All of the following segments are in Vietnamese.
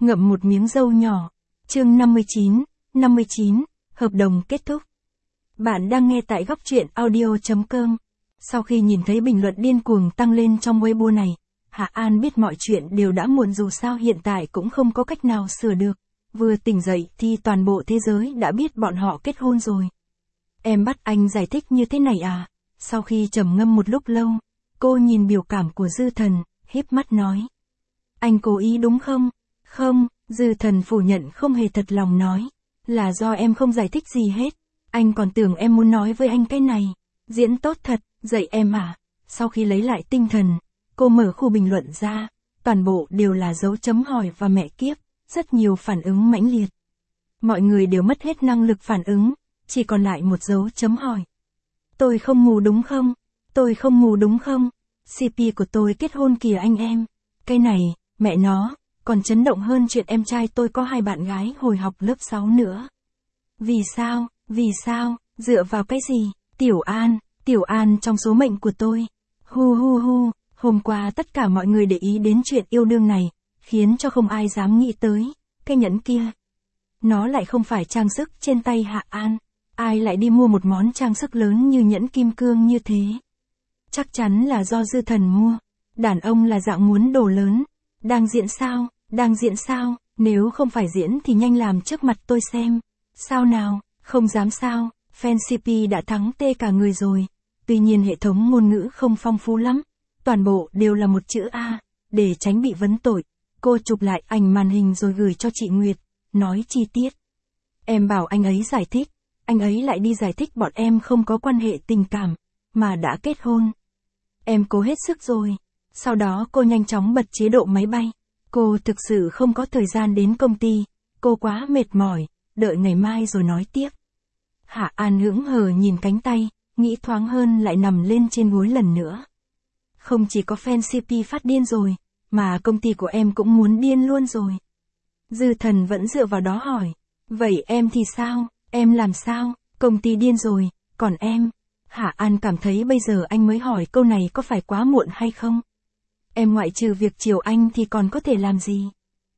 ngậm một miếng dâu nhỏ. Chương 59, hợp đồng kết thúc. Bạn đang nghe tại góc truyện audio.com. Sau khi nhìn thấy bình luận điên cuồng tăng lên trong Weibo này, Hạ An biết mọi chuyện đều đã muộn, dù sao hiện tại cũng không có cách nào sửa được. Vừa tỉnh dậy thì toàn bộ thế giới đã biết bọn họ kết hôn rồi. Em bắt anh giải thích như thế này à? Sau khi trầm ngâm một lúc lâu, cô nhìn biểu cảm của Dư Thần, híp mắt nói. Anh cố ý đúng không? Không, Dư Thần phủ nhận không hề thật lòng nói. Là do em không giải thích gì hết. Anh còn tưởng em muốn nói với anh cái này. Diễn tốt thật, dạy em à? Sau khi lấy lại tinh thần, cô mở khu bình luận ra. Toàn bộ đều là dấu chấm hỏi và mẹ kiếp, rất nhiều phản ứng mãnh liệt. Mọi người đều mất hết năng lực phản ứng, chỉ còn lại một dấu chấm hỏi. Tôi không mù đúng không? Tôi không mù đúng không? CP của tôi kết hôn kìa anh em. Cái này, mẹ nó, còn chấn động hơn chuyện em trai tôi có 2 bạn gái hồi học lớp 6 nữa. Vì sao? Vì sao? Dựa vào cái gì? Tiểu An trong số mệnh của tôi. Hu, hôm qua tất cả mọi người để ý đến chuyện yêu đương này, khiến cho không ai dám nghĩ tới, cái nhẫn kia. Nó lại không phải trang sức trên tay Hạ An, ai lại đi mua một món trang sức lớn như nhẫn kim cương như thế. Chắc chắn là do Dư Thần mua, đàn ông là dạng muốn đồ lớn. Đang diễn sao, nếu không phải diễn thì nhanh làm trước mặt tôi xem. Sao nào, không dám sao, fan CP đã thắng tê cả người rồi. Tuy nhiên hệ thống ngôn ngữ không phong phú lắm, toàn bộ đều là một chữ A, để tránh bị vấn tội. Cô chụp lại ảnh màn hình rồi gửi cho chị Nguyệt, nói chi tiết. Em bảo anh ấy giải thích, anh ấy lại đi giải thích bọn em không có quan hệ tình cảm, mà đã kết hôn. Em cố hết sức rồi. Sau đó cô nhanh chóng bật chế độ máy bay. Cô thực sự không có thời gian đến công ty, cô quá mệt mỏi, đợi ngày mai rồi nói tiếp. Hạ An hững hờ nhìn cánh tay, nghĩ thoáng hơn lại nằm lên trên gối lần nữa. Không chỉ có fan CP phát điên rồi, mà công ty của em cũng muốn điên luôn rồi. Dư Thần vẫn dựa vào đó hỏi. Vậy em thì sao? Em làm sao? Công ty điên rồi, còn em? Hạ An cảm thấy bây giờ anh mới hỏi câu này có phải quá muộn hay không? Em ngoại trừ việc chiều anh thì còn có thể làm gì?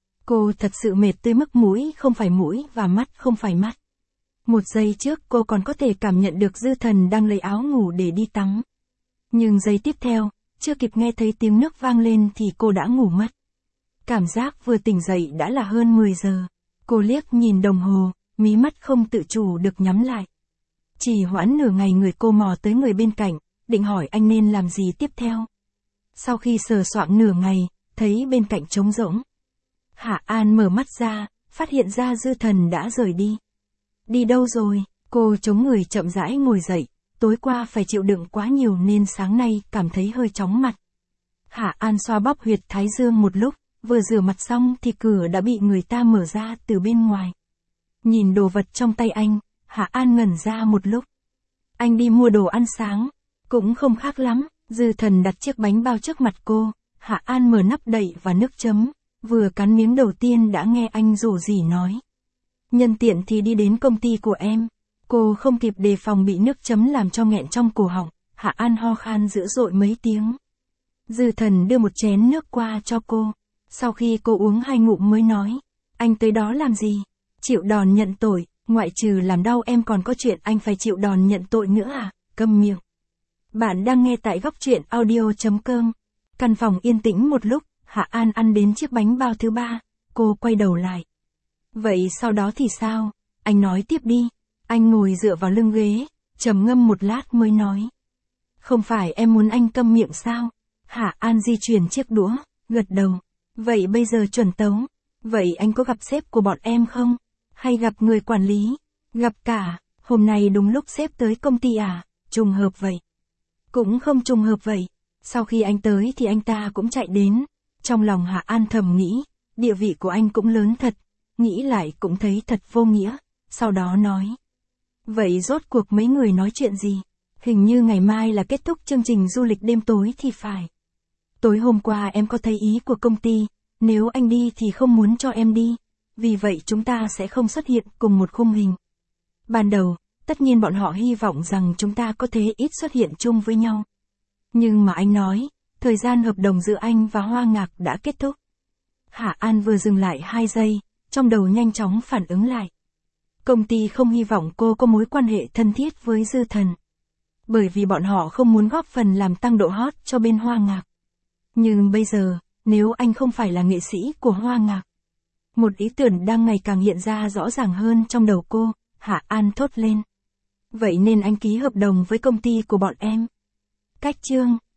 Cô thật sự mệt tới mức mũi không phải mũi và mắt không phải mắt. Một giây trước cô còn có thể cảm nhận được Dư Thần đang lấy áo ngủ để đi tắm. Nhưng giây tiếp theo, chưa kịp nghe thấy tiếng nước vang lên thì cô đã ngủ mất. Cảm giác vừa tỉnh dậy đã là hơn 10 giờ. Cô liếc nhìn đồng hồ, mí mắt không tự chủ được nhắm lại. Chỉ hoãn nửa ngày người cô mò tới người bên cạnh, định hỏi anh nên làm gì tiếp theo. Sau khi sờ soạng nửa ngày, thấy bên cạnh trống rỗng. Hạ An mở mắt ra, phát hiện ra Dư Thần đã rời đi. Đi đâu rồi? Cô chống người chậm rãi ngồi dậy, tối qua phải chịu đựng quá nhiều nên sáng nay cảm thấy hơi chóng mặt. Hạ An xoa bóp huyệt thái dương một lúc, vừa rửa mặt xong thì cửa đã bị người ta mở ra từ bên ngoài. Nhìn đồ vật trong tay anh, Hạ An ngẩn ra một lúc. Anh đi mua đồ ăn sáng, cũng không khác lắm. Dư Thần đặt chiếc bánh bao trước mặt cô, Hạ An mở nắp đậy và nước chấm, vừa cắn miếng đầu tiên đã nghe anh rủ rỉ nói. Nhân tiện thì đi đến công ty của em. Cô không kịp đề phòng bị nước chấm làm cho nghẹn trong cổ họng, Hạ An ho khan dữ dội mấy tiếng. Dư Thần đưa một chén nước qua cho cô, sau khi cô uống 2 ngụm mới nói. Anh tới đó làm gì? Chịu đòn nhận tội, ngoại trừ làm đau em còn có chuyện anh phải chịu đòn nhận tội nữa à? Câm miệng. Bạn đang nghe tại góc truyện audio.com. Căn phòng yên tĩnh một lúc, Hạ An ăn đến chiếc bánh bao thứ 3, cô quay đầu lại. Vậy sau đó thì sao? Anh nói tiếp đi. Anh ngồi dựa vào lưng ghế, trầm ngâm một lát mới nói. Không phải em muốn anh câm miệng sao? Hạ An di chuyển chiếc đũa, gật đầu. Vậy bây giờ chuẩn tấu. Vậy anh có gặp sếp của bọn em không? Hay gặp người quản lý? Gặp cả. Hôm nay đúng lúc sếp tới công ty à? Trùng hợp vậy. Cũng không trùng hợp vậy. Sau khi anh tới thì anh ta cũng chạy đến. Trong lòng Hạ An thầm nghĩ, địa vị của anh cũng lớn thật. Nghĩ lại cũng thấy thật vô nghĩa. Sau đó nói. Vậy rốt cuộc mấy người nói chuyện gì? Hình như ngày mai là kết thúc chương trình du lịch đêm tối thì phải. Tối hôm qua em có thấy ý của công ty, nếu anh đi thì không muốn cho em đi. Vì vậy chúng ta sẽ không xuất hiện cùng một khung hình. Ban đầu, tất nhiên bọn họ hy vọng rằng chúng ta có thể ít xuất hiện chung với nhau. Nhưng mà anh nói, thời gian hợp đồng giữa anh và Hoa Ngạc đã kết thúc. Hạ An vừa dừng lại 2 giây, trong đầu nhanh chóng phản ứng lại. Công ty không hy vọng cô có mối quan hệ thân thiết với Dư Thần. Bởi vì bọn họ không muốn góp phần làm tăng độ hot cho bên Hoa Ngạc. Nhưng bây giờ, nếu anh không phải là nghệ sĩ của Hoa Ngạc. Một ý tưởng đang ngày càng hiện ra rõ ràng hơn trong đầu cô, Hạ An thốt lên. Vậy nên anh ký hợp đồng với công ty của bọn em. Cách chương